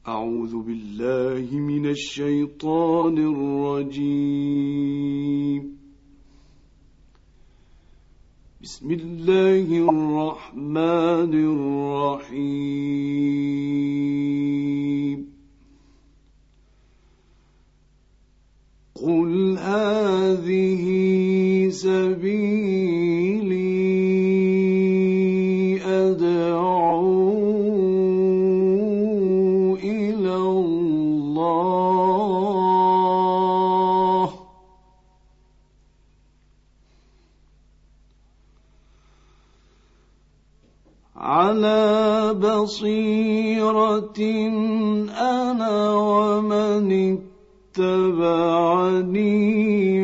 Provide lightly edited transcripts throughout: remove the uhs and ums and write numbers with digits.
أعوذ بالله من الشيطان الرجيم. بسم الله الرحمن الرحيم. قل هذه سبيلي أدعو إلى الله على بصيرة أنا ومن اتبعني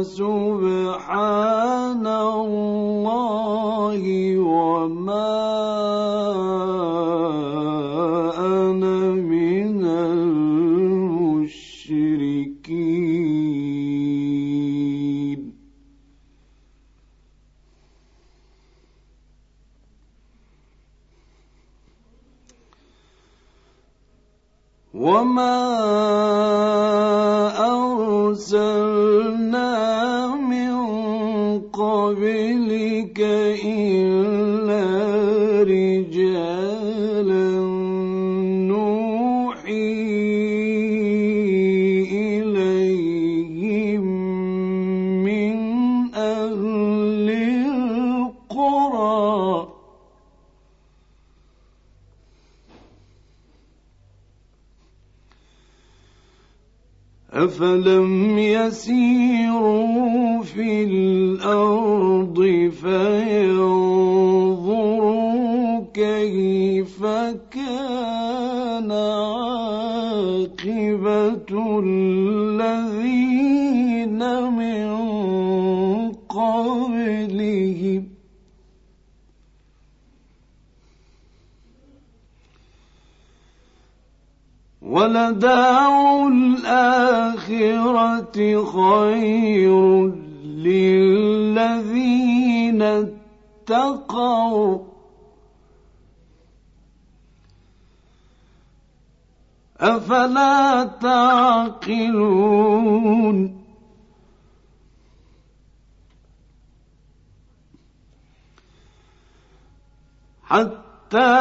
وسبحان الله وما أنا من المشركين. وما أرسلنا من قبلك إلا رجالا نوحي إليهم من أهل القرى أفلم يسيروا في الأرض فينظروا كيف كان عاقبة الذين من قبلهم ولدار الآخرة خير للذين اتقوا أفلا تعقلون. حتى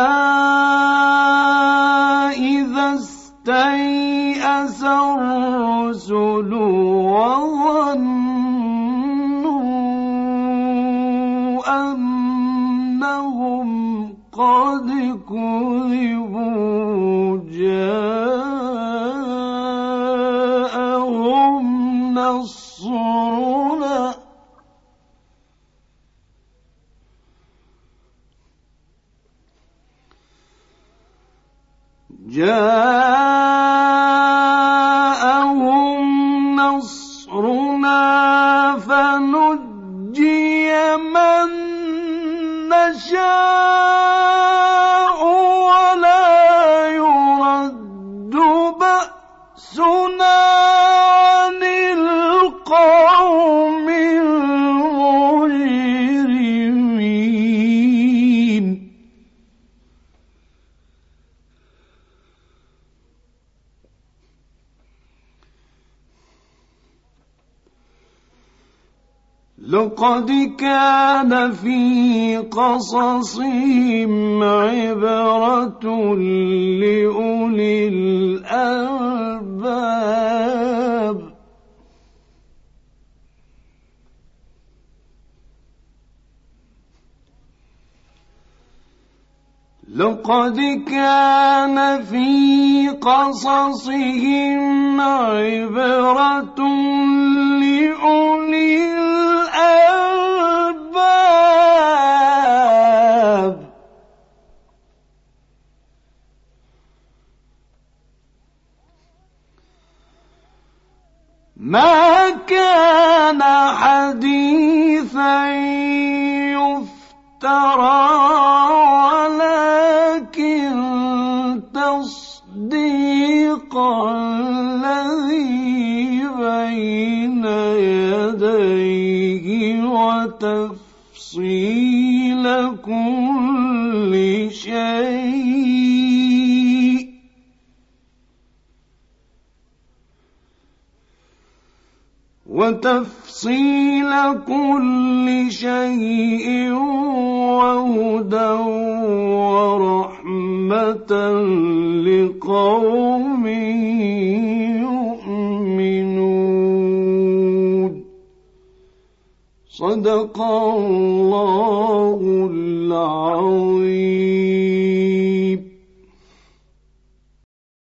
إذا استيأس الرسل وظنوا أنهم قد كذبوا جاءهم نصرنا فنجي من نشاء ولا يرد بأسنا عن القوم المجرمين. لقد كان في قصصهم عبرة لأولي الألباب. لقد كان في قصصهم عبرة لأولي الألباب. ما كان حديثا يفترى ولكن تصديق الذي بين يديه وتفصيل كل شيء وتفصيل كل شيء وهدى ورحمة لقوم يؤمنون. صدق الله العظيم.